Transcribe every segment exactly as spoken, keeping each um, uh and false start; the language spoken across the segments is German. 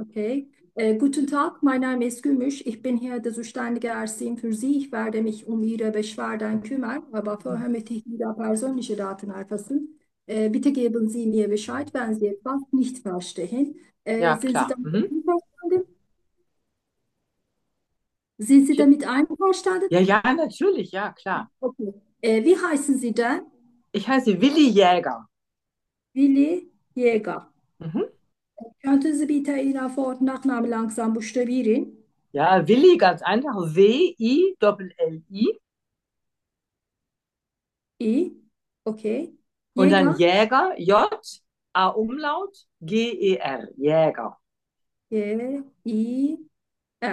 Okay. Äh, guten Tag, mein Name ist Gümüş. Ich bin hier der zuständige Ärztin für Sie. Ich werde mich um Ihre Beschwerden kümmern, aber vorher möchte ich wieder persönliche Daten erfassen. Äh, bitte geben Sie mir Bescheid, wenn Sie etwas nicht verstehen. Äh, Ja, sind Sie klar. damit Mhm. einverstanden? Sind Sie Ich, damit einverstanden? ja, ja, natürlich, ja, klar. Okay. Äh, wie heißen Sie denn? Ich heiße Willi Jäger. Willi Jäger. Mhm. Könnten Sie bitte Ihren Vor- und Nachnamen langsam buchstabieren? Ja, Willi, ganz einfach. W-I-L-L-I. I. Okay. Und dann Jäger. Jäger, J-A-Umlaut, G-E-R. Jäger. G-I-R.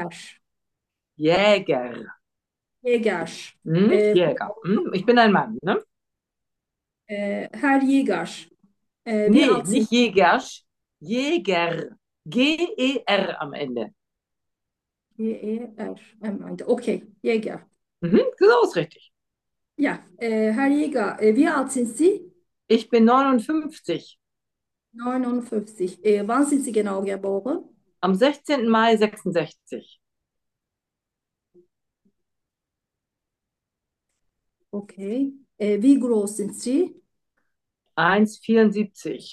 Jäger. Jäger. Mhm. Äh, Jäger. Mhm. Ich bin ein Mann, ne? äh, Herr Jäger. Äh, wie Nee, alt sind nicht Jägersch. Jäger. G-E-R am Ende. Sie? J-E-R. am Ende. Okay, Jäger. Mhm. Genau ist richtig. Ja, äh, Herr Jäger, äh, wie alt sind Sie? Ich bin neunundfünfzig. neunundfünfzig. Äh, wann sind Sie genau geboren? Am sechzehnten Mai sechsundsechzig. Okay. Äh, wie groß sind Sie? eins Komma vierundsiebzig.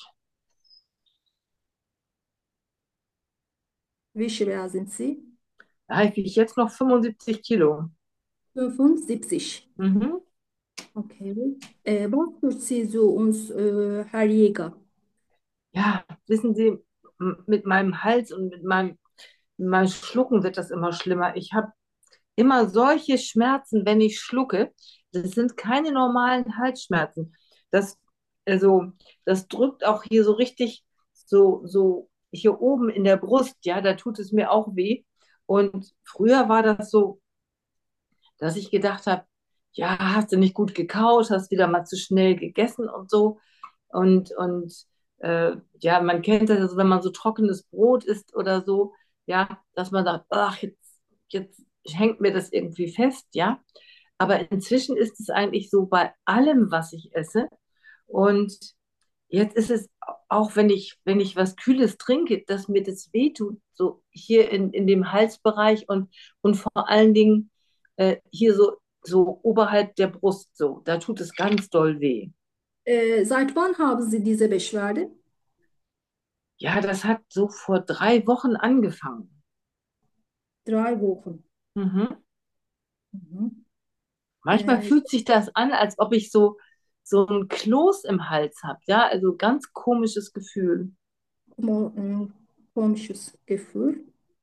Wie schwer sind Sie? Da habe ich jetzt noch fünfundsiebzig Kilo. fünfundsiebzig. Mhm. Okay. Äh, was tut Sie so uns, äh, Herr Jäger? Ja, wissen Sie, m- mit meinem Hals und mit meinem, mit meinem Schlucken wird das immer schlimmer. Ich habe immer solche Schmerzen, wenn ich schlucke. Das sind keine normalen Halsschmerzen. Das, also, das drückt auch hier so richtig, so, so hier oben in der Brust, ja, da tut es mir auch weh. Und früher war das so, dass ich gedacht habe, ja, hast du nicht gut gekaut, hast wieder mal zu schnell gegessen und so. Und, und äh, ja, man kennt das, also wenn man so trockenes Brot isst oder so, ja, dass man sagt, ach, jetzt, jetzt hängt mir das irgendwie fest, ja. Aber inzwischen ist es eigentlich so bei allem, was ich esse. Und jetzt ist es auch, wenn ich, wenn ich was Kühles trinke, dass mir das wehtut, so hier in, in dem Halsbereich und, und vor allen Dingen äh, hier so, so oberhalb der Brust, so, da tut es ganz doll weh. Äh, seit wann haben Sie diese Beschwerde? Ja, das hat so vor drei Wochen angefangen. Drei Wochen. Mhm. Mhm. Manchmal Äh, fühlt sich das an, als ob ich so, so ein Kloß im Hals habe. Ja, also ganz komisches Gefühl. Mo- äh, Komisches Gefühl.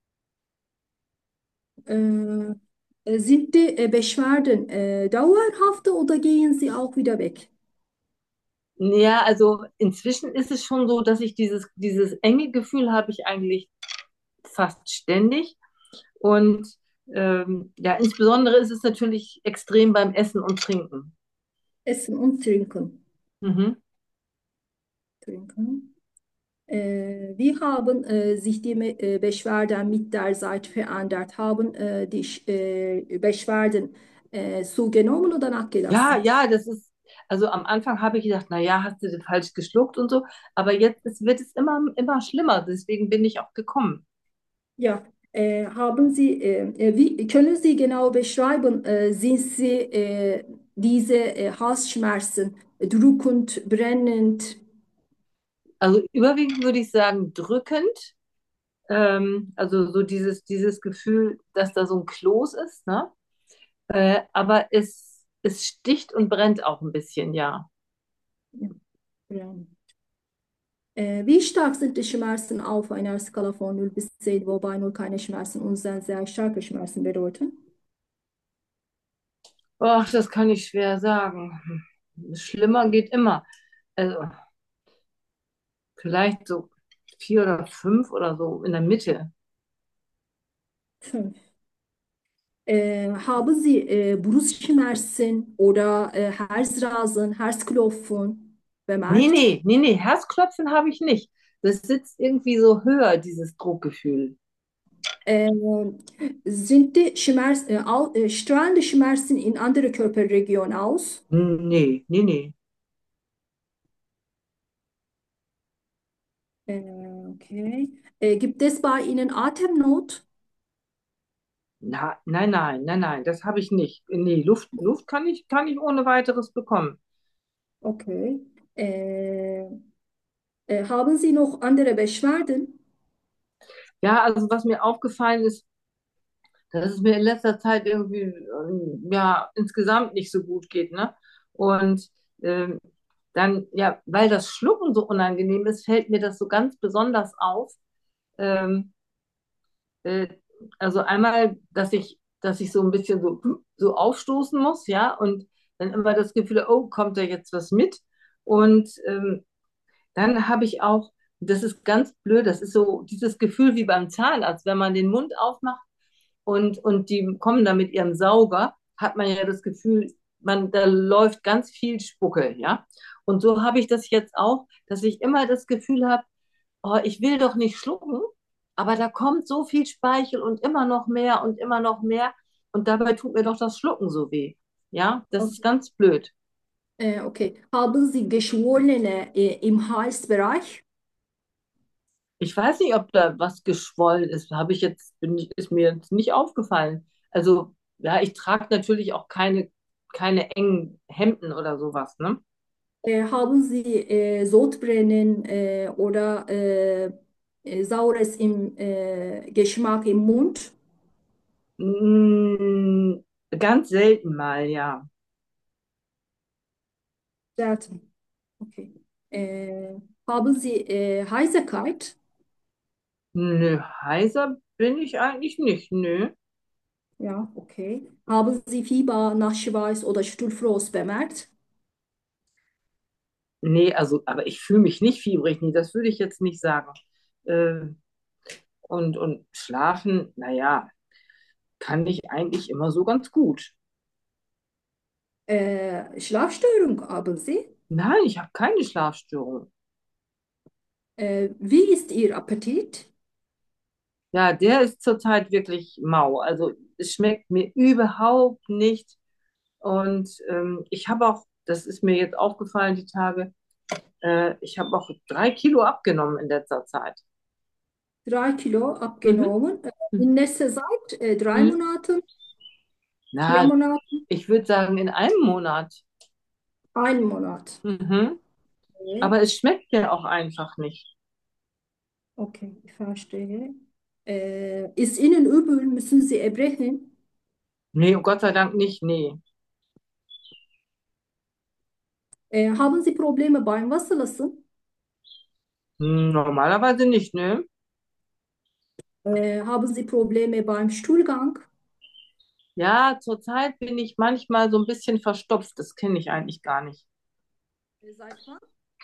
Äh, äh, sind die äh, Beschwerden äh, dauerhaft oder gehen sie auch wieder weg? Ja, also inzwischen ist es schon so, dass ich dieses, dieses enge Gefühl habe ich eigentlich fast ständig. Und ähm, ja, insbesondere ist es natürlich extrem beim Essen und Trinken. Essen und trinken. Mhm. Trinken. Äh, wie haben äh, sich die Me- äh, Beschwerden mit der Zeit verändert? Haben äh, die Sch- äh, Beschwerden äh, zugenommen oder Ja, nachgelassen? ja, das ist, also am Anfang habe ich gedacht, na ja, hast du das falsch geschluckt und so, aber jetzt ist, wird es immer, immer schlimmer, deswegen bin ich auch gekommen. Ja, äh, haben Sie, äh, äh, wie, können Sie genau beschreiben, äh, sind Sie äh, diese äh, Halsschmerzen drückend, brennend? Also überwiegend würde ich sagen, drückend, ähm, also so dieses, dieses Gefühl, dass da so ein Kloß ist, ne? Äh, aber es, es sticht und brennt auch ein bisschen, ja. Ja, brennend. Äh, wie stark sind die Schmerzen auf einer Skala von null bis zehn, wobei null keine Schmerzen und zehn sehr starke Schmerzen bedeuten? Ach, das kann ich schwer sagen. Schlimmer geht immer. Also vielleicht so vier oder fünf oder so in der Mitte. Fünf. Äh, haben Sie äh, Brustschmerzen oder äh, Herzrasen, Herzklopfen Nee, bemerkt? nee, nee, nee, Herzklopfen habe ich nicht. Das sitzt irgendwie so höher, dieses Druckgefühl. Äh, sind die Schmerz, äh, au, äh, strahlen die Schmerzen in andere Körperregionen aus? Nee, nee, nee. Äh, okay. Äh, gibt es bei Ihnen Atemnot? Na, nein, nein, nein, nein, das habe ich nicht. Nee, Luft, Luft kann ich, kann ich ohne weiteres bekommen. Okay. Äh, äh, haben Sie noch andere Beschwerden? Ja, also was mir aufgefallen ist, dass es mir in letzter Zeit irgendwie ähm, ja insgesamt nicht so gut geht, ne? Und ähm, dann, ja, weil das Schlucken so unangenehm ist, fällt mir das so ganz besonders auf. Ähm, äh, also einmal, dass ich, dass ich so ein bisschen so, so aufstoßen muss, ja, und dann immer das Gefühl, oh, kommt da jetzt was mit? Und ähm, dann habe ich auch, das ist ganz blöd, das ist so dieses Gefühl wie beim Zahnarzt, wenn man den Mund aufmacht und, und die kommen da mit ihrem Sauger, hat man ja das Gefühl, man, da läuft ganz viel Spucke, ja. Und so habe ich das jetzt auch, dass ich immer das Gefühl habe, oh, ich will doch nicht schlucken, aber da kommt so viel Speichel und immer noch mehr und immer noch mehr. Und dabei tut mir doch das Schlucken so weh. Ja, das ist Okay. ganz blöd. Äh, okay. Haben Sie Geschwollene äh, im Halsbereich? Ich weiß nicht, ob da was geschwollen ist. Habe ich jetzt, bin ich, ist mir jetzt nicht aufgefallen. Also, ja, ich trage natürlich auch keine, keine engen Hemden oder sowas, ne? Äh, haben Sie äh, Sodbrennen äh, oder äh, äh, Saures im äh, Geschmack im Mund? Mm, ganz selten mal, ja. Selten. Okay. Äh, haben Sie äh, Heiserkeit? Nö, heiser bin ich eigentlich nicht, nö. Ja, okay. Haben Sie Fieber, Nachtschweiß oder Stuhlfrost bemerkt? Nee, also, aber ich fühle mich nicht fiebrig, nee, das würde ich jetzt nicht sagen. Äh, und, und schlafen, naja, kann ich eigentlich immer so ganz gut. Äh, Schlafstörung haben Sie? Nein, ich habe keine Schlafstörung. Äh, wie ist Ihr Appetit? Ja, der ist zurzeit wirklich mau. Also es schmeckt mir überhaupt nicht. Und ähm, ich habe auch, das ist mir jetzt aufgefallen, die Tage, äh, ich habe auch drei Kilo abgenommen in letzter Zeit. Drei Kilo Mhm. abgenommen. Äh, in Mhm. letzter Zeit, äh, drei Mhm. Monate, vier Na, Monate, ich würde sagen, in einem Monat. ein Monat. Mhm. Okay, Aber es schmeckt mir auch einfach nicht. okay, ich verstehe. Äh, ist Ihnen übel? Müssen Sie erbrechen? Nee, Gott sei Dank nicht, nee. Äh, haben Sie Probleme beim Wasserlassen? Hm, normalerweise nicht, ne? Äh, haben Sie Probleme beim Stuhlgang? Ja, zurzeit bin ich manchmal so ein bisschen verstopft. Das kenne ich eigentlich gar nicht. Äh, Seit wann?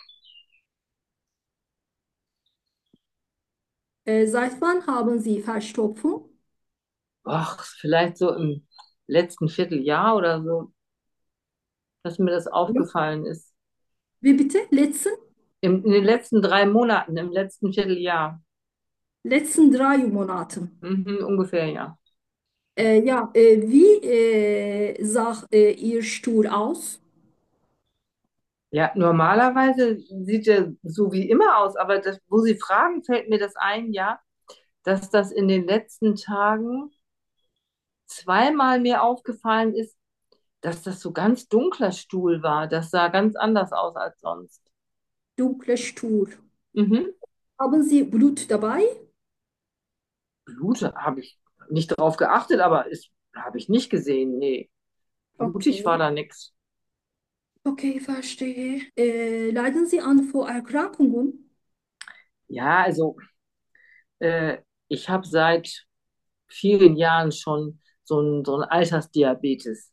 Äh, seit wann haben Sie Verstopfung? Ach, vielleicht so im letzten Vierteljahr oder so, dass mir das aufgefallen ist. Wie bitte? Letzten? Im, in den letzten drei Monaten, im letzten Vierteljahr. Letzten drei Monaten. Mhm, ungefähr, ja. Äh, ja, äh, wie äh, sah äh, Ihr Stuhl aus? Ja, normalerweise sieht er so wie immer aus, aber das, wo Sie fragen, fällt mir das ein, ja, dass das in den letzten Tagen zweimal mir aufgefallen ist, dass das so ganz dunkler Stuhl war. Das sah ganz anders aus als sonst. Dunkler Stuhl. Mhm. Haben Sie Blut dabei? Blut habe ich nicht darauf geachtet, aber ist, habe ich nicht gesehen. Nee, blutig war Okay, da nichts. okay, verstehe. Äh, leiden Sie an Vorerkrankungen? Ja, also äh, ich habe seit vielen Jahren schon so ein, so ein Altersdiabetes.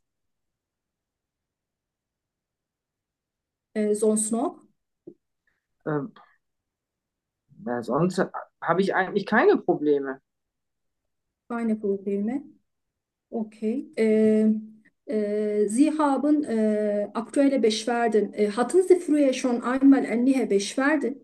Äh, sonst noch? Ähm, ja, sonst habe ich eigentlich keine Probleme. Keine Probleme. Okay. Äh, äh, Sie haben äh, aktuelle Beschwerden. Äh, hatten Sie früher schon einmal ähnliche Beschwerden?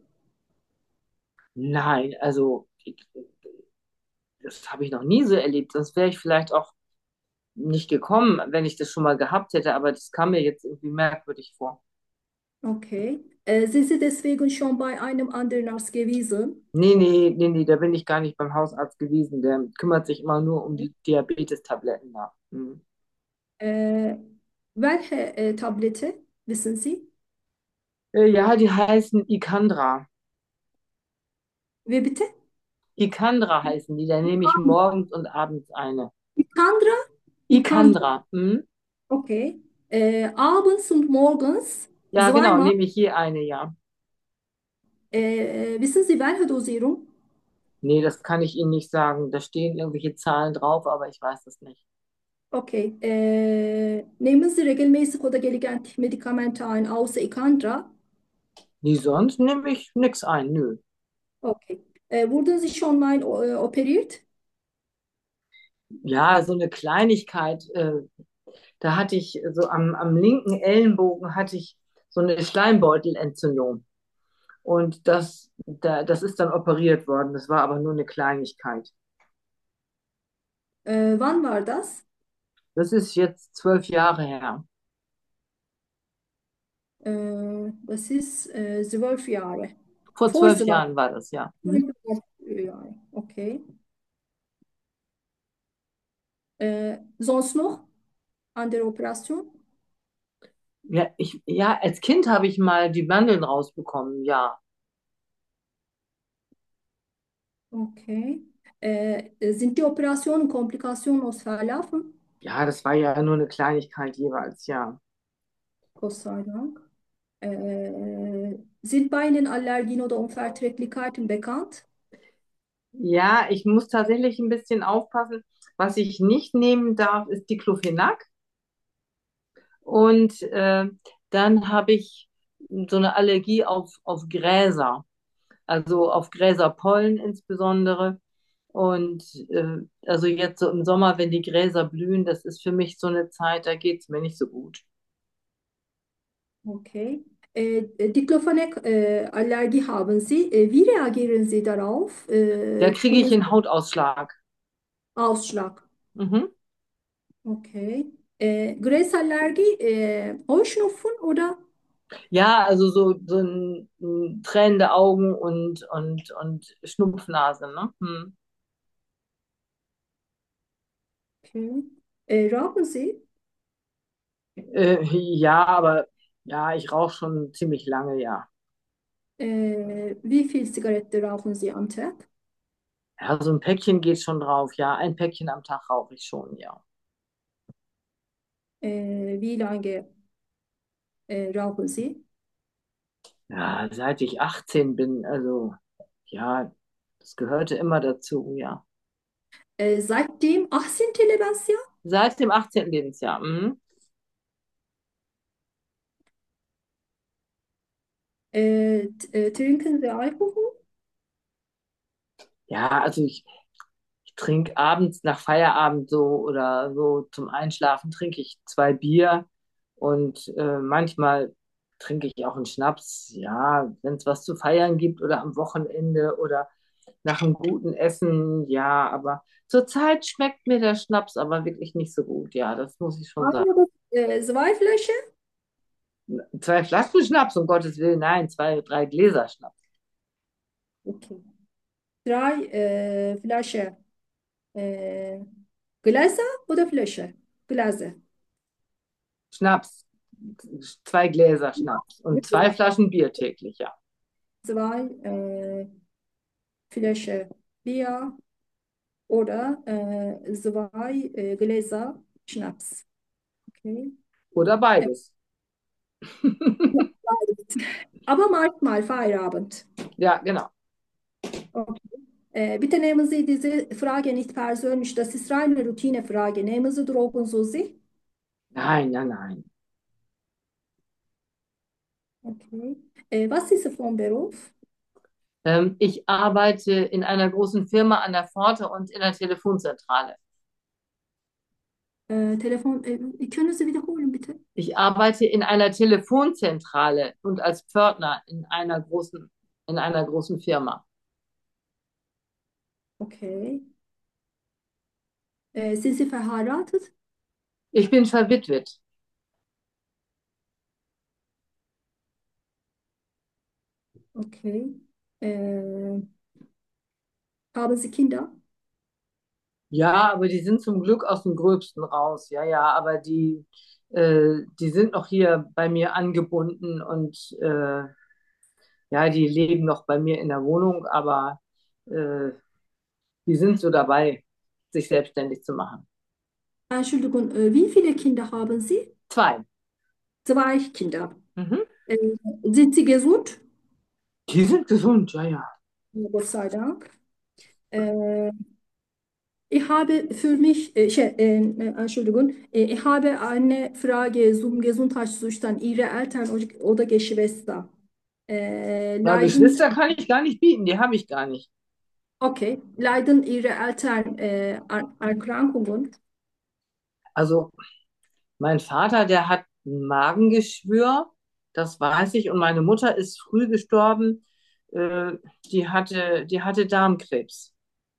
Nein, also ich, das habe ich noch nie so erlebt. Sonst wäre ich vielleicht auch nicht gekommen, wenn ich das schon mal gehabt hätte, aber das kam mir jetzt irgendwie merkwürdig vor. Okay. Äh, sind Sie deswegen schon bei einem anderen Arzt gewesen? Nee, nee, nee, nee, da bin ich gar nicht beim Hausarzt gewesen. Der kümmert sich immer nur um die Diabetes-Tabletten da. Hm. Äh, welche äh, Tablette, wissen Sie? Äh, Ja, die heißen Icandra. Wie bitte? Icandra heißen die. Da nehme ich morgens und abends eine. Ikandra? Ikandra, Icandra. Hm? okay. Äh, abends und morgens Ja, genau, zweimal. nehme ich je eine, ja. Äh, wissen Sie, welche Dosierung? Nee, das kann ich Ihnen nicht sagen. Da stehen irgendwelche Zahlen drauf, aber ich weiß es nicht. Okay. Äh, nehmen Sie regelmäßig oder gelegentlich Medikamente ein, außer Ikandra? Nee, sonst nehme ich nichts ein. Nö. Okay. Äh, wurden Sie schon mal äh, operiert? Ja, so eine Kleinigkeit. Äh, da hatte ich so am, am linken Ellenbogen hatte ich so eine Schleimbeutelentzündung. Und das, da, das ist dann operiert worden. Das war aber nur eine Kleinigkeit. Äh, wann war das? Das ist jetzt zwölf Jahre her. Äh, das ist äh, zwölf Jahre. Vor Vor zwölf zwölf Jahren war das, ja. Hm? Jahre. Okay. Äh, sonst noch andere Operation? Ja, ich, ja, als Kind habe ich mal die Mandeln rausbekommen, ja. Okay. Äh, sind die Operationen komplikationlos verlaufen? Ja, das war ja nur eine Kleinigkeit jeweils, ja. Gott sei Dank. Äh, sind bei Ihnen Allergien oder Unverträglichkeiten bekannt? Ja, ich muss tatsächlich ein bisschen aufpassen. Was ich nicht nehmen darf, ist Diclofenac. Und äh, dann habe ich so eine Allergie auf, auf Gräser, also auf Gräserpollen insbesondere. Und äh, also jetzt so im Sommer, wenn die Gräser blühen, das ist für mich so eine Zeit, da geht es mir nicht so gut. Okay. Äh, Diclofenac, äh, Allergie haben Sie. Äh, wie reagieren Sie darauf? Da Äh, kriege kommen ich Sie einen Hautausschlag. Ausschlag? Mhm. Okay. Äh, Gräsallergie, äh, Heuschnupfen oder? Ja, also so, so ein, ein tränende Augen und, und, und Schnupfnase, ne? Hm. Okay. Äh, rauchen Sie? Äh, ja, aber ja, ich rauche schon ziemlich lange, ja. Äh, wie viel Zigarette rauchen Sie am Tag? Ja, so ein Päckchen geht schon drauf, ja. Ein Päckchen am Tag rauche ich schon, ja. Äh, wie lange äh, rauchen Sie? Ja, seit ich achtzehn bin, also ja, das gehörte immer dazu, ja. Äh, seit dem achtzehnten. Lebensjahr? Seit dem achtzehnten Lebensjahr. Mhm. Äh, t- äh, trinken Sie Alkohol? Ja, also ich, ich trinke abends nach Feierabend so oder so zum Einschlafen trinke ich zwei Bier und äh, manchmal trinke ich auch einen Schnaps, ja, wenn es was zu feiern gibt oder am Wochenende oder nach einem guten Essen, ja, aber zurzeit schmeckt mir der Schnaps aber wirklich nicht so gut, ja, das muss ich schon sagen. Ein oder äh, zwei Flaschen? Zwei Flaschen Schnaps, um Gottes Willen, nein, zwei, drei Gläser Schnaps. Okay. Drei äh, Flaschen. Äh, Gläser oder Flasche? Gläser. Schnaps, zwei Gläser Schnaps und zwei Flaschen Bier täglich, ja. Zwei äh, Flaschen Bier oder äh, zwei äh, Gläser Schnaps. Okay. Oder Äh, beides. aber manchmal Feierabend. Ja, genau. Okay. Äh, bitte nehmen Sie diese Frage nicht persönlich. Das ist reine Routinefrage. Nehmen Sie Drogen zu sich? Nein, nein, nein. Okay. Äh, was ist Ihr von Beruf? Ähm, ich arbeite in einer großen Firma an der Pforte und in der Telefonzentrale. Äh, Telefon, äh, können Sie wiederholen, bitte? Ich arbeite in einer Telefonzentrale und als Pförtner in einer großen, in einer großen Firma. Okay. Äh, sind Sie verheiratet? Ich bin verwitwet. Okay. Äh, haben Sie Kinder? Ja, aber die sind zum Glück aus dem Gröbsten raus. Ja, ja, aber die, äh, die sind noch hier bei mir angebunden und äh, ja, die leben noch bei mir in der Wohnung, aber äh, die sind so dabei, sich selbstständig zu machen. Entschuldigung, äh, wie viele Kinder haben Sie? Zwei. Zwei Kinder. Mhm. Äh, sind Sie gesund? Die sind gesund, ja, ja. Ja, Gott sei Dank. Äh, ich habe für mich, äh, şey, äh, äh, Entschuldigung, äh, ich habe eine Frage zum Gesundheitszustand Ihrer Eltern oder Geschwister. Äh, Ja, leiden, Geschwister kann ich gar nicht bieten, die habe ich gar nicht. okay, leiden Ihre Eltern äh, an Erkrankungen? Also mein Vater, der hat ein Magengeschwür, das weiß ich, und meine Mutter ist früh gestorben. Äh, die hatte, die hatte Darmkrebs.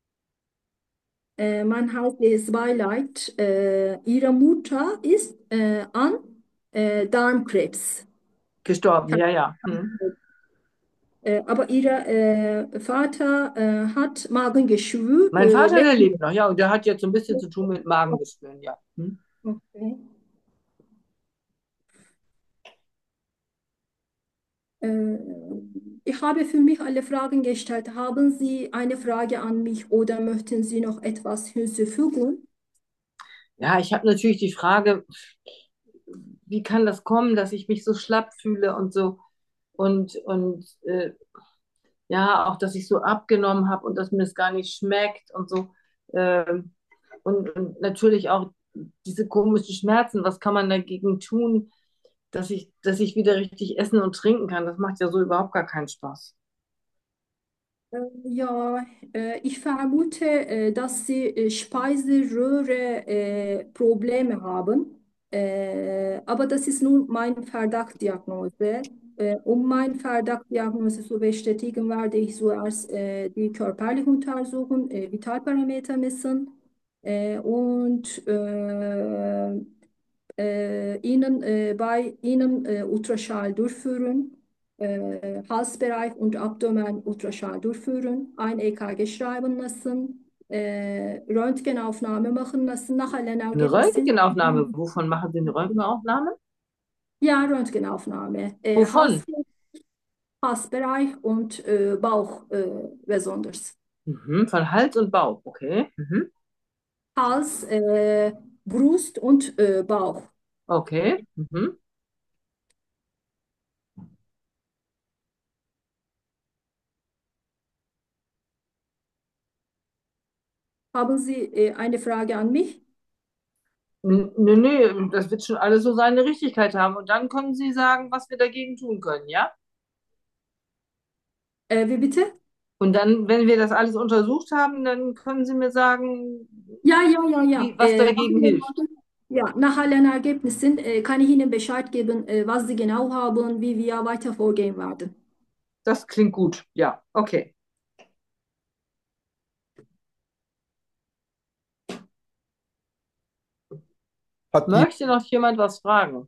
Äh, mein heißt es Twilight. Äh, ihre Mutter ist äh, an äh, Darmkrebs. Gestorben, ja, ja. Hm. Äh, aber ihr äh, Vater äh, hat Magengeschwür. Mein Äh, Vater, der lebt- lebt noch, ja, und der hat jetzt so ein bisschen zu tun mit Magengeschwüren, ja. Hm. okay. Äh, ich habe für mich alle Fragen gestellt. Haben Sie eine Frage an mich oder möchten Sie noch etwas hinzufügen? Ja, ich habe natürlich die Frage, wie kann das kommen, dass ich mich so schlapp fühle und so und, und äh, ja, auch, dass ich so abgenommen habe und dass mir das gar nicht schmeckt und so. Ähm, und, und natürlich auch diese komischen Schmerzen, was kann man dagegen tun, dass ich, dass ich wieder richtig essen und trinken kann? Das macht ja so überhaupt gar keinen Spaß. Äh, Ja, äh, ich vermute, äh, dass Sie äh, Speiseröhre äh, Probleme haben. Äh, aber das ist nur meine Verdachtdiagnose. Äh, um meine Verdachtdiagnose zu bestätigen, werde ich zuerst äh, die körperliche Untersuchung, äh, Vitalparameter messen äh, und äh, äh, Ihnen äh, bei Ihnen äh, Ultraschall durchführen, äh, Halsbereich und Abdomen Ultraschall durchführen, ein E K G schreiben lassen, äh, Röntgenaufnahme machen lassen, nach allen Eine Ergebnissen. Röntgenaufnahme, wovon machen Sie eine Röntgenaufnahme? Ja, Röntgenaufnahme, äh, Wovon? Hals, Halsbereich und äh, Bauch äh, besonders. Mhm, von Hals und Bauch, okay. Mhm. Hals, äh, Brust und äh, Bauch. Okay. Mhm. Haben Sie äh, eine Frage an mich? N- Nee, nee, das wird schon alles so seine Richtigkeit haben. Und dann können Sie sagen, was wir dagegen tun können, ja? Äh, wie bitte? Und dann, wenn wir das alles untersucht haben, dann können Sie mir sagen, Ja, ja, ja, ja. wie, was Äh, dagegen hilft. ja, nach allen Ergebnissen äh, kann ich Ihnen Bescheid geben, äh, was Sie genau haben, wie wir weiter vorgehen werden. Das klingt gut. Ja, okay. Hat ihr, Möchte noch jemand was fragen?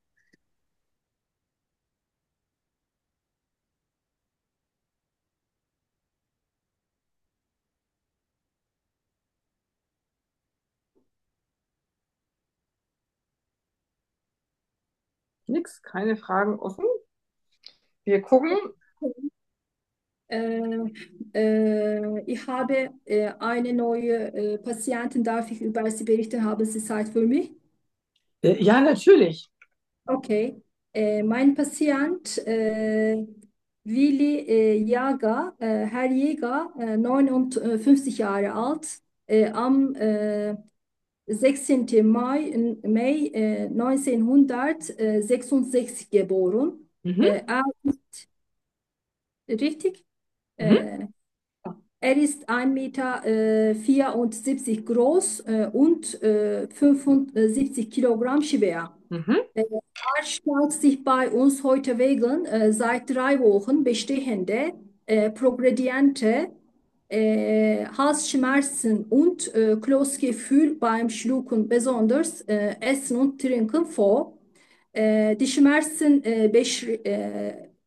Nix, keine Fragen offen. Wir gucken. Äh, äh, ich habe äh, eine neue äh, Patientin, darf ich über sie berichten? Haben Sie Zeit für mich? Äh, Ja, natürlich. Okay. Äh, mein Patient äh, Willi äh, Jaga, äh, Herr Jäger, äh, neunundfünfzig Jahre alt, äh, am äh, sechzehnten Mai, Mai äh, neunzehnhundertsechsundsechzig geboren. Mhm, Äh, er, richtig? mhm, Äh, er ist ein Meter äh, vierundsiebzig groß äh, und äh, fünfundsiebzig Kilogramm schwer. mhm, Äh, Er stellt sich bei uns heute wegen äh, seit drei Wochen bestehende äh, progrediente äh, Halsschmerzen und äh, Kloßgefühl beim Schlucken, besonders äh, Essen und Trinken vor. Äh, die Schmerzen äh, beschri äh,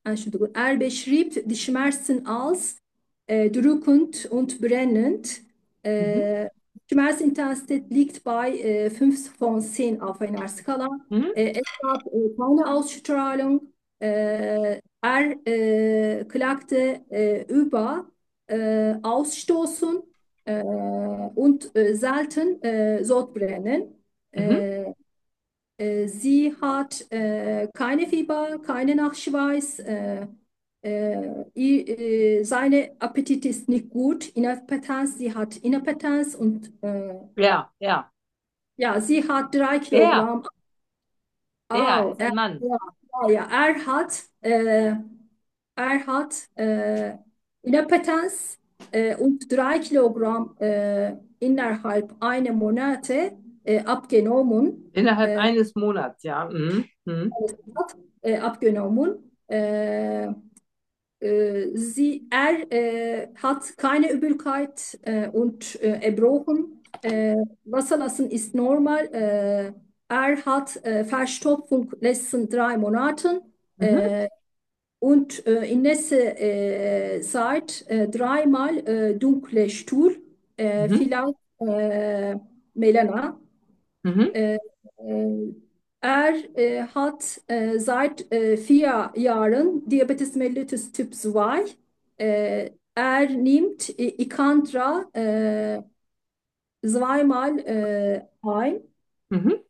Entschuldigung, er beschrieb die Schmerzen als äh, drückend und brennend. Mhm. Äh, Schmerzintensität liegt bei äh, fünf von zehn auf einer Skala. Mhm. Äh, es gab äh, keine Ausstrahlung. Äh, er äh, klagte äh, über äh, Ausstoßen äh, und äh, selten äh, Sodbrennen. Mhm. Äh, äh, Sie hat äh, keine Fieber, keine Nachschweiß. Äh, äh, i- äh, seine Appetit ist nicht gut. Inappetenz, sie hat Inappetenz und äh, Ja, ja. ja, sie hat drei Er, Kilogramm. er Au, ist er, ein Mann. ja, ja, ja, er hat, äh, er hat äh, Inappetenz äh, und drei Kilogramm äh, innerhalb einer Monate äh, abgenommen. Innerhalb Äh, eines Monats, ja. Mhm. Mhm. hat, äh, abgenommen. Äh, äh, sie, er äh, hat keine Übelkeit äh, und äh, Erbrochen. Äh, Wasserlassen ist normal. Äh, er hat äh, Verstopfung letzten drei Monaten Mhm. äh, und äh, in letzter äh, Zeit äh, dreimal äh, dunkle Stuhl, äh, Mhm. vielleicht äh, Melana. Mhm. Äh, äh, Er äh, hat äh, seit äh, vier Jahren Diabetes mellitus Typ zwei. Äh, er nimmt I- Icandra äh, zweimal äh, ein. Mhm.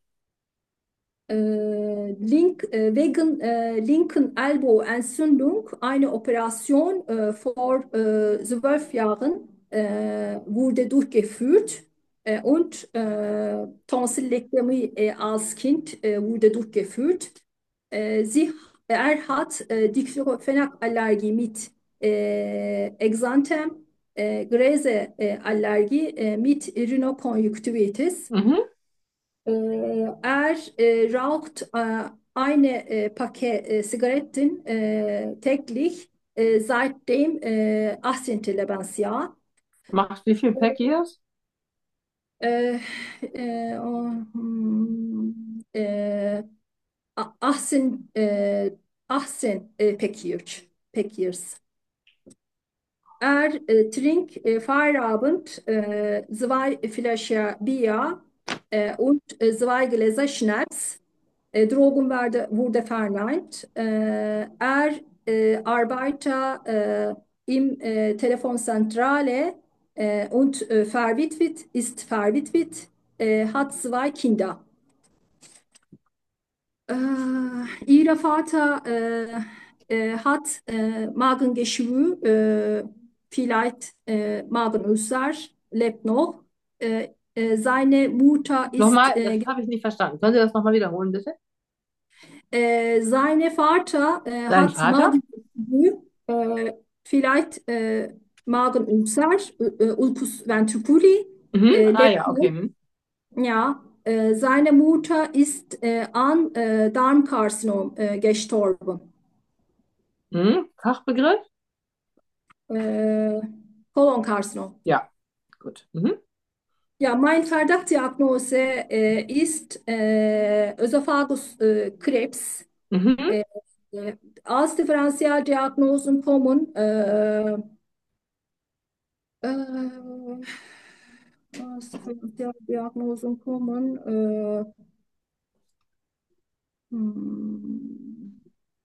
Äh, Link, äh, wegen äh, linken Ellbogenentzündung eine Operation äh, vor äh, zwölf Jahren äh, wurde durchgeführt äh, und äh, Tonsillektomie äh, als Kind äh, wurde durchgeführt. Äh, sie, er hat äh, Diclofenac-Allergie mit äh, Exanthem, äh, Gräseallergie äh, mit Rhinokonjunktivitis. Mhm. Äh, er äh, raucht äh, eine äh, Paket äh, Zigaretten äh, täglich äh, seit dem äh, achtzehnten. Lebensjahr. Macht wie viel Pack Years? Äh, äh, oh, hm, äh, a- achtzehn, äh, achtzehn äh, Package, Packers. Er äh, trinkt äh, Feierabend äh, zwei Flaschen Bier äh, und äh, zwei Gläser Schnaps. Äh, Drogen wurde, wurde verneint. Äh, er äh, arbeitet äh, im äh, Telefonzentrale äh, und äh, verwitwet, ist verwitwet, äh, hat zwei Kinder. Äh, Ihr Vater äh, äh, hat äh, Magengeschwür, äh, vielleicht äh, Magenulcer, lebt noch. Äh, äh, seine Mutter ist, Nochmal, das äh, habe ich nicht verstanden. Können Sie das nochmal wiederholen, bitte? äh, seine Vater äh, Sein hat Vater? Magengeschwür, äh, vielleicht äh, Magenulcer, äh, äh, Ulcus ventriculi, Mhm. äh, Ah lebt ja, okay. noch. Mhm. Ja, äh, seine Mutter ist äh, an äh, Darmkarzinom äh, gestorben. Mhm. Fachbegriff? Äh, Kolonkarzinom. Ja, gut. Mhm. Ja, mein Verdachtsdiagnose äh, ist äh, Ösophaguskrebs. Mhm. Äh, äh, als Differentialdiagnosen kommen äh, äh, als Differentialdiagnosen kommen äh, hm,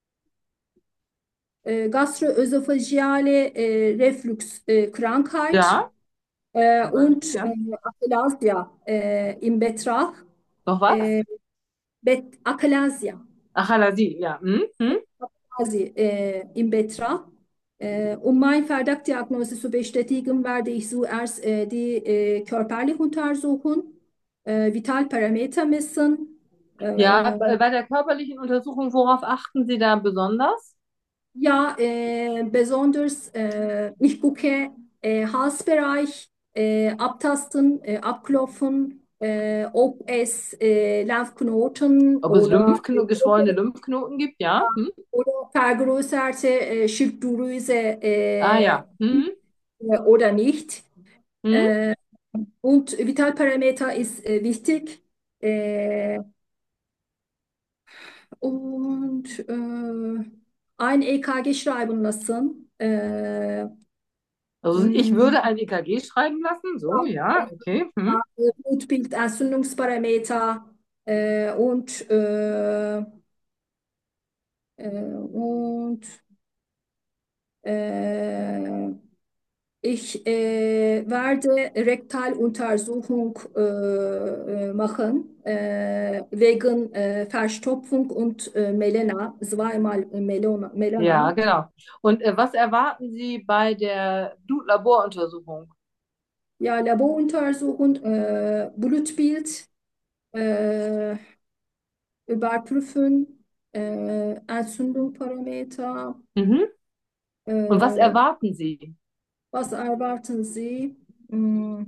äh, gastroösophageale äh, Refluxkrankheit Ja, äh, zum Beispiel, und äh, ja. Aplasya äh, im Betrag. Noch was? Äh, Bet Akalasia, Achalasie, ja. Mhm. Mhm. quasi äh, im Betrag. Äh, um meine Verdachtsdiagnose zu bestätigen, werde ich zuerst äh, die äh, körperliche Untersuchung, äh, Vitalparameter messen. Ja, Äh, bei bei der körperlichen Untersuchung, worauf achten Sie da besonders? ja, äh, besonders äh, ich gucke äh, Halsbereich, äh, abtasten, äh, abklopfen, äh, ob es äh, Lymphknoten Ob es oder Lymphknoten, geschwollene Lymphknoten gibt, ja. Mhm. oder vergrößerte äh, Schilddrüse Ah äh, ja. Mhm. oder nicht. Mhm. Äh, und Vitalparameter ist äh, wichtig. Äh, und äh, ein E K G schreiben lassen. Äh, Also ich mh, würde ein E K G schreiben lassen, so, ja, okay. Hm. ja, Blutbild, Entzündungsparameter äh, und, äh, äh, und äh, ich äh, werde Rektaluntersuchung äh, äh, machen äh, wegen äh, Verstopfung und äh, Melena, zweimal Melona, Ja, Melena. genau. Und äh, was erwarten Sie bei der Blutlaboruntersuchung? Ja, Laboruntersuchung, äh, Blutbild, äh, überprüfen, äh, Entzündungsparameter. Mhm. Und was Äh, erwarten Sie? was erwarten Sie? Hm,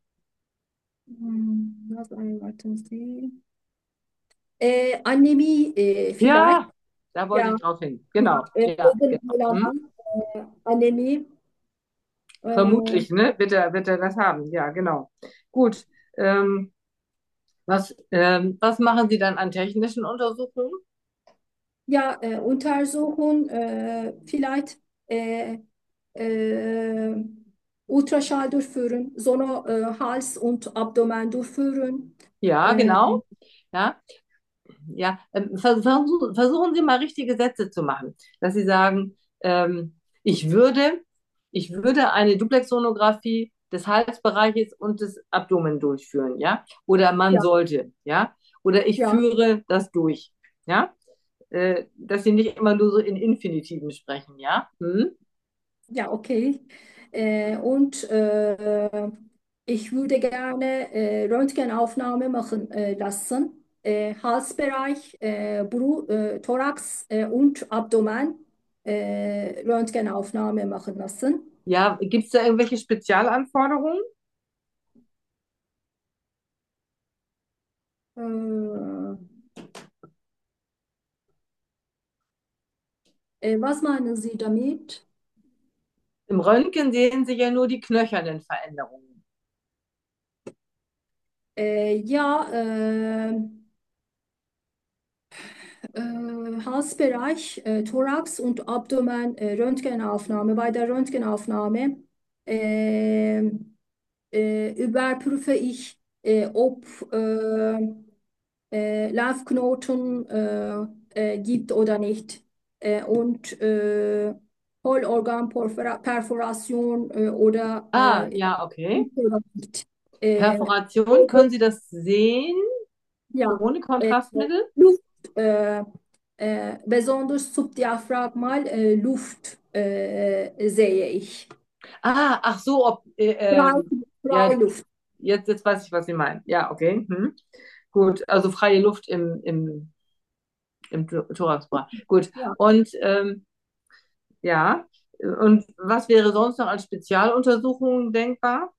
hm, was erwarten Sie? Äh, Anämie äh, vielleicht. Ja, da wollte Ja, ich drauf hin. ja, Genau, äh, ja, wegen genau. Melana, Hm? äh, Anämie. Äh, Vermutlich, ne? Wird er, wird er das haben? Ja, genau. Gut. Ähm, was, ähm, was machen Sie dann an technischen Untersuchungen? ja, äh, Untersuchung, äh, vielleicht äh, äh, Ultraschall durchführen, Sono, äh, Hals und Abdomen durchführen. Ja, Äh, genau. Ja, ja. Ähm, vers- versuch, versuchen Sie mal richtige Sätze zu machen, dass Sie sagen, ähm, ich würde, ich würde eine Duplexsonographie des Halsbereiches und des Abdomen durchführen, ja? Oder man ja, sollte, ja? Oder ich ja, führe das durch, ja? Äh, dass Sie nicht immer nur so in Infinitiven sprechen, ja? Hm? ja, okay. Äh, und äh, ich würde gerne äh, Röntgenaufnahme machen äh, lassen. Äh, Halsbereich, äh, Bru äh, Thorax äh, und Abdomen äh, Röntgenaufnahme machen lassen. Ja, gibt es da irgendwelche Spezialanforderungen? Äh, äh, was meinen Sie damit? Im Röntgen sehen Sie ja nur die knöchernen Veränderungen. Äh, ja, äh, äh, Halsbereich, äh, Thorax und Abdomen, äh, Röntgenaufnahme. Bei der Röntgenaufnahme äh, äh, überprüfe ich, äh, ob äh, äh, Lymphknoten äh, äh, gibt oder nicht. Äh, und äh, Hohlorganperforation äh, oder Ah, äh, ja, okay. gibt oder nicht. Äh, Perforation, können Sie das sehen ja, ohne äh, Kontrastmittel? Luft, äh, äh, besonders subdiaphragmal äh, Luft äh, sehe ich. Ah, ach so, ob, äh, Frei, ähm, ja, Freiluft. jetzt, jetzt weiß ich, was Sie meinen. Ja, okay. Hm. Gut, also freie Luft im, im, im Tho- Thoraxbereich. Gut. Ja. Und ähm, ja, und was wäre sonst noch als Spezialuntersuchungen denkbar?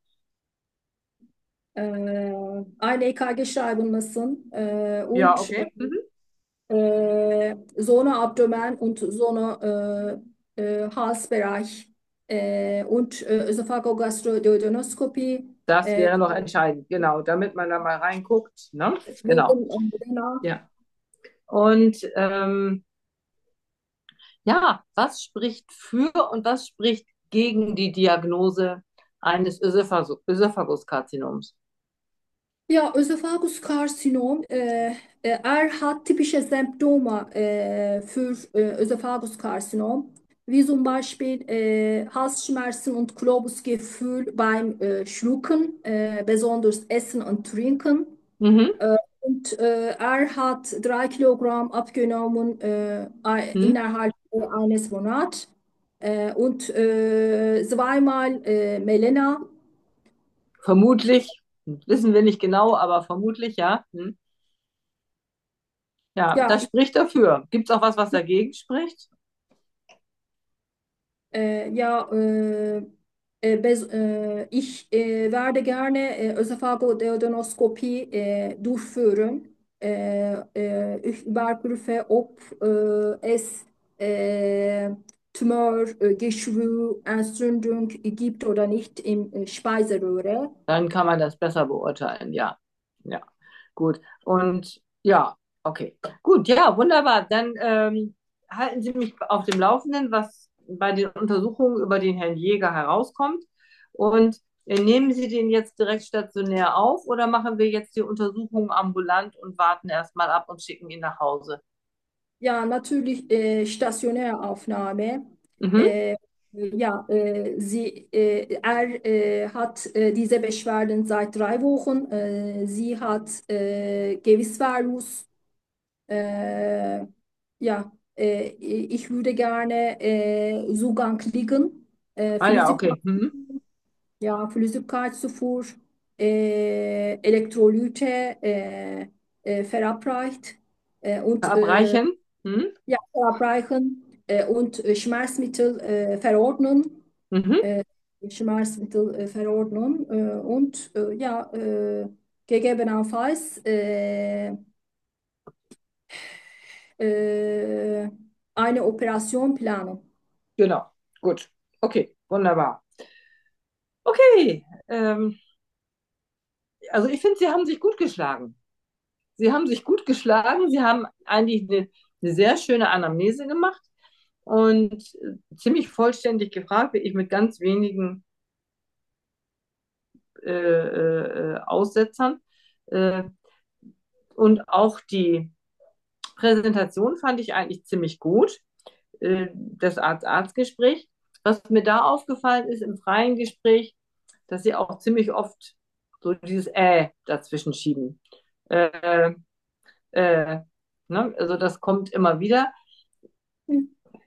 Äh, ein E K G schreiben müssen äh, Ja, und okay. Mhm. äh, Zone Abdomen und Zone äh, äh, Halsbereich äh, und äh, Ösophagogastroduodenoskopie Das äh, wäre noch entscheidend, genau, damit man da mal reinguckt. Ne? Genau. wegen Emblema. Ja. Und ähm, ja, was spricht für und was spricht gegen die Diagnose eines Ösophagus Ösophaguskarzinoms? Ja, Ösophagus-Karzinom, äh, äh, er hat typische Symptome äh, für äh, Ösophagus-Karzinom, wie zum Beispiel äh, Halsschmerzen und Globusgefühl beim äh, Schlucken, äh, besonders Essen und Trinken. Mhm. Äh, und äh, er hat drei Kilogramm abgenommen äh, ein- Hm? innerhalb äh, eines Monats äh, und äh, zweimal äh, Melena. Vermutlich, wissen wir nicht genau, aber vermutlich ja. Hm? Ja, Ja, das spricht dafür. Gibt es auch was, was dagegen spricht? Äh, ja, äh, äh, bes- äh, ich äh, werde gerne äh, Ösophagoduodenoskopie äh, durchführen. Äh, äh, ich überprüfe, ob äh, es äh, Tumor, äh, Geschwür, Entzündung gibt oder nicht im äh, Speiseröhre. Dann kann man das besser beurteilen, ja. Ja, gut. Und ja, okay. Gut, ja, wunderbar. Dann ähm, halten Sie mich auf dem Laufenden, was bei den Untersuchungen über den Herrn Jäger herauskommt. Und äh, nehmen Sie den jetzt direkt stationär auf oder machen wir jetzt die Untersuchungen ambulant und warten erstmal ab und schicken ihn nach Hause? Ja, natürlich äh, Stationäraufnahme. Mhm. Äh, ja, äh, sie, äh, er äh, hat äh, diese Beschwerden seit drei Wochen. Äh, sie hat äh, Gewissverlust. Äh, ja, äh, ich würde gerne äh, Zugang liegen. Äh, Ah ja, Flüssigkeit, okay. Mhm. ja, Flüssigkeitszufuhr, äh, Elektrolyte äh, äh, verabreicht äh, und äh, Verabreichen. Mhm. ja, verabreichen äh, und äh, Schmerzmittel äh, verordnen. Mhm. Äh, Schmerzmittel äh, verordnen äh, und äh, ja, äh, gegebenenfalls äh, äh, eine Operation planen. Genau. Gut. Okay, wunderbar. Okay. Ähm, also ich finde, Sie haben sich gut geschlagen. Sie haben sich gut geschlagen. Sie haben eigentlich eine, eine sehr schöne Anamnese gemacht und äh, ziemlich vollständig gefragt, wirklich mit ganz wenigen äh, äh, Aussetzern. Äh, und auch die Präsentation fand ich eigentlich ziemlich gut, äh, das Arzt-Arzt-Gespräch. Was mir da aufgefallen ist im freien Gespräch, dass sie auch ziemlich oft so dieses Äh dazwischen schieben. Äh, äh, ne? Also das kommt immer wieder. Hm.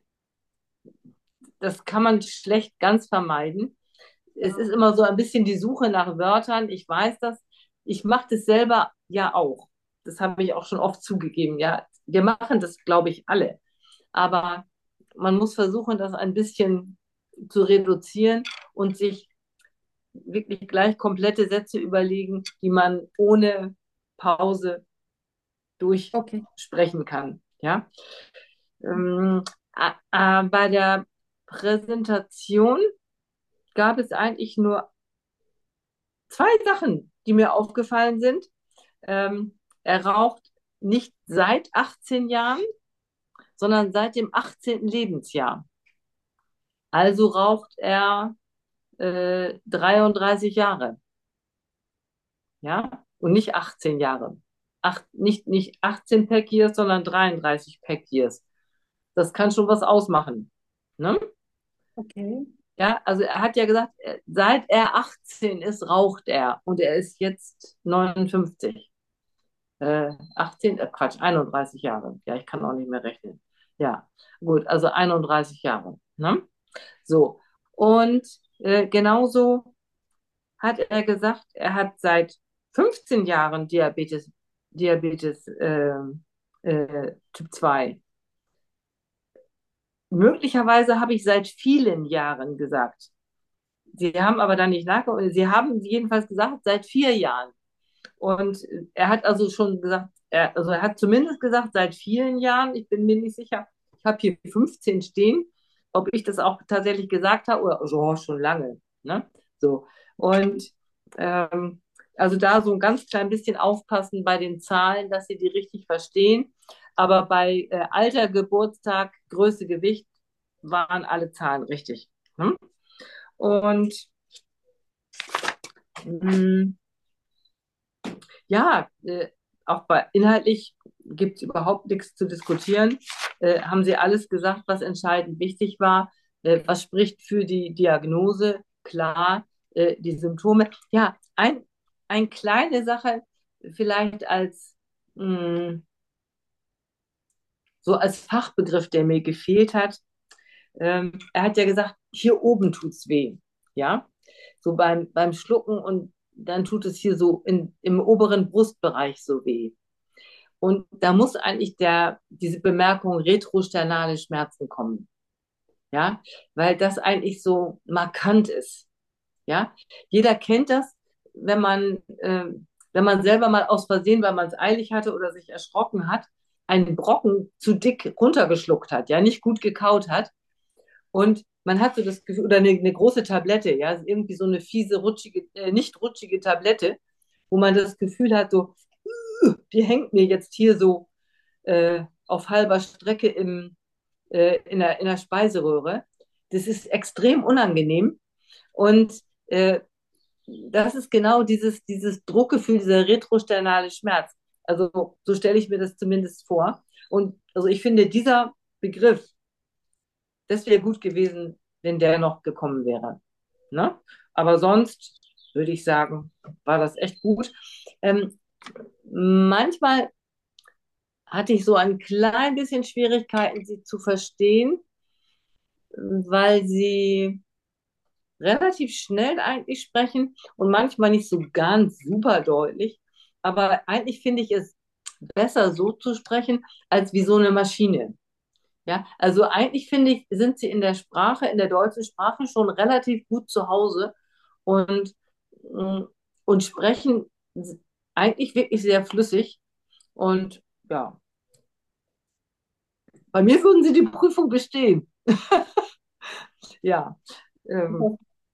Das kann man schlecht ganz vermeiden. Es ist Ja, immer so ein bisschen die Suche nach Wörtern. Ich weiß das. Ich mache das selber ja auch. Das habe ich auch schon oft zugegeben. Ja, wir machen das, glaube ich, alle. Aber man muss versuchen, das ein bisschen zu reduzieren und sich wirklich gleich komplette Sätze überlegen, die man ohne Pause okay. durchsprechen kann. Ja? Ähm, äh, äh, bei der Präsentation gab es eigentlich nur zwei Sachen, die mir aufgefallen sind. Ähm, er raucht nicht seit achtzehn Jahren, sondern seit dem achtzehnten Lebensjahr. Also raucht er äh, dreiunddreißig Jahre, ja, und nicht achtzehn Jahre. Acht, nicht, nicht achtzehn Pack Years, sondern dreiunddreißig Pack Years. Das kann schon was ausmachen. Ne? Okay. Ja, also er hat ja gesagt, äh, seit er achtzehn ist, raucht er und er ist jetzt neunundfünfzig. Äh, achtzehn, äh, Quatsch, einunddreißig Jahre. Ja, ich kann auch nicht mehr rechnen. Ja, gut, also einunddreißig Jahre. Ne? So, und äh, genauso hat er gesagt, er hat seit fünfzehn Jahren Diabetes, Diabetes äh, äh, Typ zwei. Möglicherweise habe ich seit vielen Jahren gesagt. Sie haben aber dann nicht nachgeguckt. Sie haben jedenfalls gesagt, seit vier Jahren. Und er hat also schon gesagt, er, also er hat zumindest gesagt, seit vielen Jahren, ich bin mir nicht sicher, ich habe hier fünfzehn stehen, ob ich das auch tatsächlich gesagt habe oder so oh, schon lange. Ne? So. Und ähm, also da so ein ganz klein bisschen aufpassen bei den Zahlen, dass Sie die richtig verstehen. Aber bei äh, Alter, Geburtstag, Größe, Gewicht waren alle Zahlen richtig. Ne? Und mh, ja, äh, auch bei inhaltlich gibt es überhaupt nichts zu diskutieren. Äh, haben Sie alles gesagt, was entscheidend wichtig war? Äh, was spricht für die Diagnose? Klar, äh, die Symptome. Ja, ein, eine kleine Sache vielleicht als mh, so als Fachbegriff, der mir gefehlt hat. Ähm, er hat ja gesagt, hier oben tut's weh. Ja, so beim, beim Schlucken und dann tut es hier so in, im oberen Brustbereich so weh. Und da muss eigentlich der, diese Bemerkung retrosternale Schmerzen kommen. Ja, weil das eigentlich so markant ist. Ja, jeder kennt das, wenn man, äh, wenn man selber mal aus Versehen, weil man es eilig hatte oder sich erschrocken hat, einen Brocken zu dick runtergeschluckt hat, ja, nicht gut gekaut hat. Und man hat so das Gefühl, oder eine, eine große Tablette, ja, irgendwie so eine fiese, rutschige, äh, nicht rutschige Tablette, wo man das Gefühl hat, so, die hängt mir jetzt hier so äh, auf halber Strecke im, äh, in der, in der Speiseröhre. Das ist extrem unangenehm. Und äh, das ist genau dieses, dieses Druckgefühl, dieser retrosternale Schmerz. Also so stelle ich mir das zumindest vor. Und also ich finde, dieser Begriff, das wäre gut gewesen, wenn der noch gekommen wäre. Ne? Aber sonst würde ich sagen, war das echt gut. Ähm, manchmal hatte ich so ein klein bisschen Schwierigkeiten, sie zu verstehen, weil sie relativ schnell eigentlich sprechen und manchmal nicht so ganz super deutlich. Aber eigentlich finde ich es besser, so zu sprechen, als wie so eine Maschine. Ja, also eigentlich finde ich, sind sie in der Sprache, in der deutschen Sprache schon relativ gut zu Hause und, mm, und sprechen eigentlich wirklich sehr flüssig. Und ja, bei mir würden sie die Prüfung bestehen. Ja, ähm,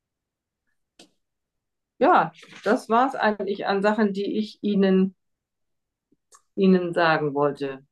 ja, das war es eigentlich an Sachen, die ich Ihnen, Ihnen sagen wollte.